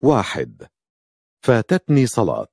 1. فاتتني صلاة.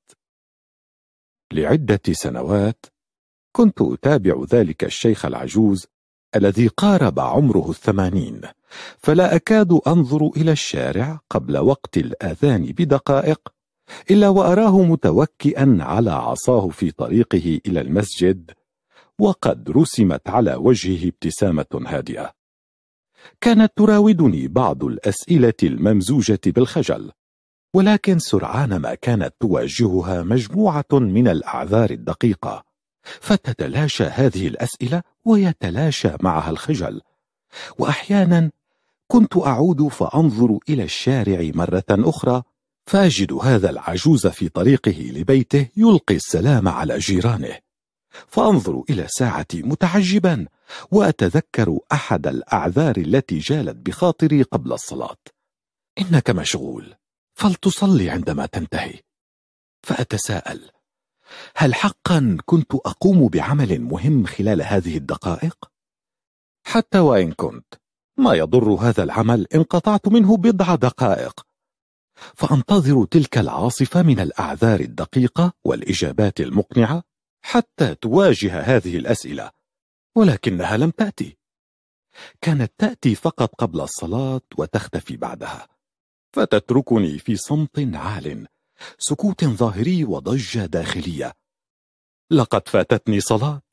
لعدة سنوات كنت أتابع ذلك الشيخ العجوز الذي قارب عمره 80، فلا أكاد أنظر إلى الشارع قبل وقت الآذان بدقائق إلا وأراه متوكئا على عصاه في طريقه إلى المسجد، وقد رسمت على وجهه ابتسامة هادئة. كانت تراودني بعض الأسئلة الممزوجة بالخجل، ولكن سرعان ما كانت تواجهها مجموعة من الأعذار الدقيقة، فتتلاشى هذه الأسئلة ويتلاشى معها الخجل. وأحيانا كنت أعود فأنظر إلى الشارع مرة أخرى، فأجد هذا العجوز في طريقه لبيته يلقي السلام على جيرانه، فأنظر إلى ساعتي متعجبا وأتذكر أحد الأعذار التي جالت بخاطري قبل الصلاة: إنك مشغول، فلتصلي عندما تنتهي. فأتساءل: هل حقا كنت أقوم بعمل مهم خلال هذه الدقائق؟ حتى وإن كنت، ما يضر هذا العمل إن قطعت منه بضع دقائق. فأنتظر تلك العاصفة من الأعذار الدقيقة والإجابات المقنعة حتى تواجه هذه الأسئلة، ولكنها لم تأتي. كانت تأتي فقط قبل الصلاة وتختفي بعدها، فتتركني في صمت عال، سكوت ظاهري وضجة داخلية. لقد فاتتني صلاة.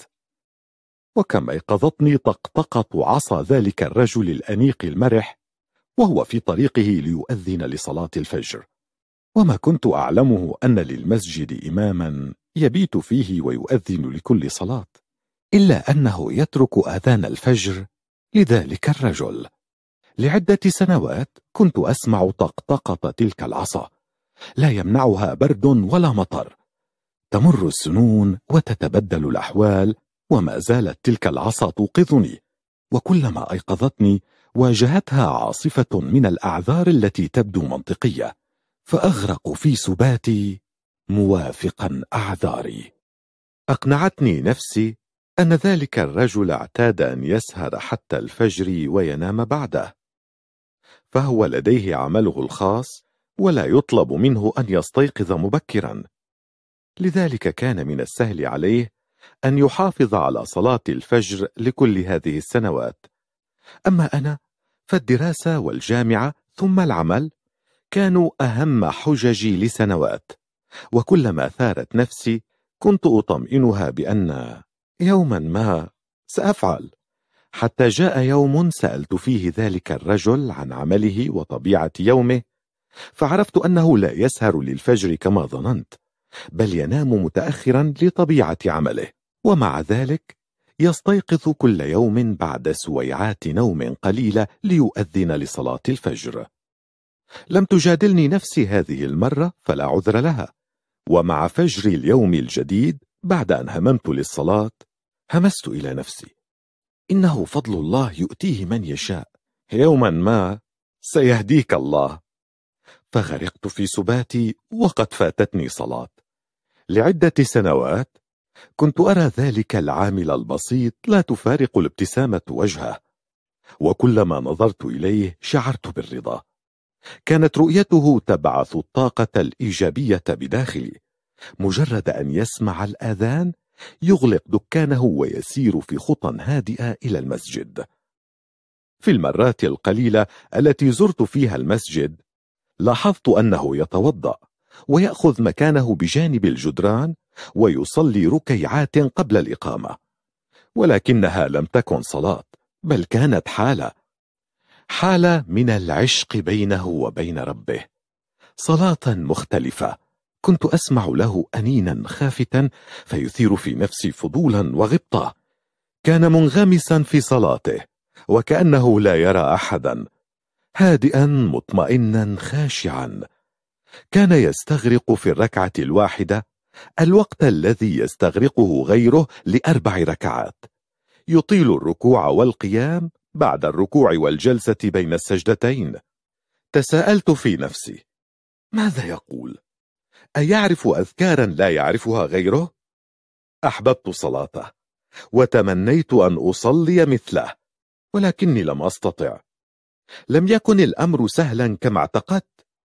وكم أيقظتني طقطقة عصا ذلك الرجل الأنيق المرح وهو في طريقه ليؤذن لصلاة الفجر، وما كنت أعلمه أن للمسجد إماما يبيت فيه ويؤذن لكل صلاة، إلا أنه يترك آذان الفجر لذلك الرجل. لعدة سنوات كنت أسمع طقطقة تلك العصا، لا يمنعها برد ولا مطر. تمر السنون وتتبدل الأحوال، وما زالت تلك العصا توقظني، وكلما أيقظتني واجهتها عاصفة من الأعذار التي تبدو منطقية، فأغرق في سباتي موافقا أعذاري. أقنعتني نفسي أن ذلك الرجل اعتاد أن يسهر حتى الفجر وينام بعده، فهو لديه عمله الخاص ولا يطلب منه أن يستيقظ مبكرا، لذلك كان من السهل عليه أن يحافظ على صلاة الفجر لكل هذه السنوات. أما أنا فالدراسة والجامعة ثم العمل كانوا أهم حججي لسنوات، وكلما ثارت نفسي كنت أطمئنها بأن يوما ما سأفعل، حتى جاء يوم سألت فيه ذلك الرجل عن عمله وطبيعة يومه، فعرفت أنه لا يسهر للفجر كما ظننت، بل ينام متأخرا لطبيعة عمله، ومع ذلك يستيقظ كل يوم بعد سويعات نوم قليلة ليؤذن لصلاة الفجر. لم تجادلني نفسي هذه المرة، فلا عذر لها، ومع فجر اليوم الجديد بعد أن هممت للصلاة همست إلى نفسي: إنه فضل الله يؤتيه من يشاء، يوما ما سيهديك الله. فغرقت في سباتي وقد فاتتني صلاة. لعدة سنوات كنت أرى ذلك العامل البسيط لا تفارق الابتسامة وجهه، وكلما نظرت إليه شعرت بالرضا. كانت رؤيته تبعث الطاقة الإيجابية بداخلي. مجرد أن يسمع الآذان يغلق دكانه ويسير في خطى هادئة إلى المسجد. في المرات القليلة التي زرت فيها المسجد لاحظت أنه يتوضأ ويأخذ مكانه بجانب الجدران ويصلي ركيعات قبل الإقامة، ولكنها لم تكن صلاة، بل كانت حالة من العشق بينه وبين ربه، صلاة مختلفة. كنت أسمع له أنينا خافتا فيثير في نفسي فضولا وغبطة. كان منغمسا في صلاته وكأنه لا يرى أحدا، هادئا مطمئنا خاشعا. كان يستغرق في الركعة الواحدة الوقت الذي يستغرقه غيره ل4 ركعات، يطيل الركوع والقيام بعد الركوع والجلسة بين السجدتين. تساءلت في نفسي: ماذا يقول؟ أيعرف أذكارا لا يعرفها غيره؟ أحببت صلاته وتمنيت أن أصلي مثله، ولكني لم أستطع. لم يكن الأمر سهلا كما اعتقدت،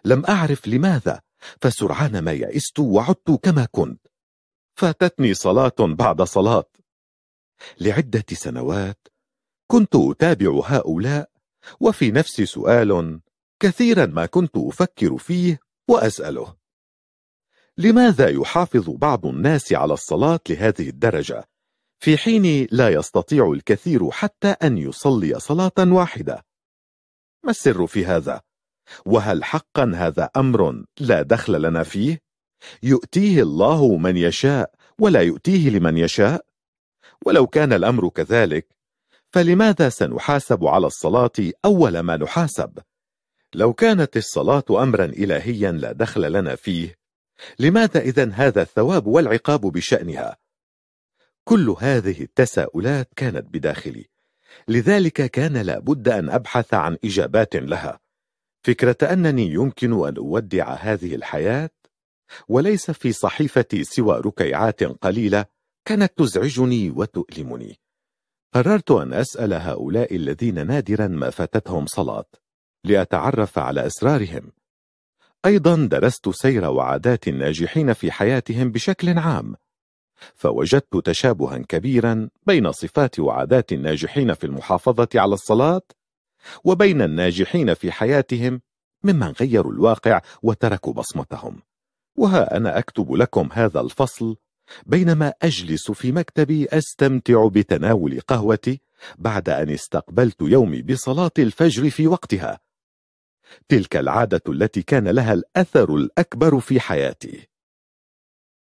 لم أعرف لماذا، فسرعان ما يئست وعدت كما كنت. فاتتني صلاة بعد صلاة. لعدة سنوات كنت أتابع هؤلاء، وفي نفسي سؤال كثيرا ما كنت أفكر فيه وأسأله: لماذا يحافظ بعض الناس على الصلاة لهذه الدرجة، في حين لا يستطيع الكثير حتى أن يصلي صلاة واحدة؟ ما السر في هذا؟ وهل حقا هذا أمر لا دخل لنا فيه؟ يؤتيه الله من يشاء ولا يؤتيه لمن يشاء؟ ولو كان الأمر كذلك، فلماذا سنحاسب على الصلاة أول ما نحاسب؟ لو كانت الصلاة أمرا إلهيا لا دخل لنا فيه، لماذا إذن هذا الثواب والعقاب بشأنها؟ كل هذه التساؤلات كانت بداخلي، لذلك كان لابد أن أبحث عن إجابات لها. فكرة أنني يمكن أن أودع هذه الحياة وليس في صحيفتي سوى ركيعات قليلة كانت تزعجني وتؤلمني. قررت أن أسأل هؤلاء الذين نادرا ما فاتتهم صلاة لأتعرف على أسرارهم. أيضا درست سير وعادات الناجحين في حياتهم بشكل عام، فوجدت تشابها كبيرا بين صفات وعادات الناجحين في المحافظة على الصلاة وبين الناجحين في حياتهم ممن غيروا الواقع وتركوا بصمتهم. وها أنا أكتب لكم هذا الفصل بينما أجلس في مكتبي أستمتع بتناول قهوتي بعد أن استقبلت يومي بصلاة الفجر في وقتها، تلك العادة التي كان لها الأثر الأكبر في حياتي.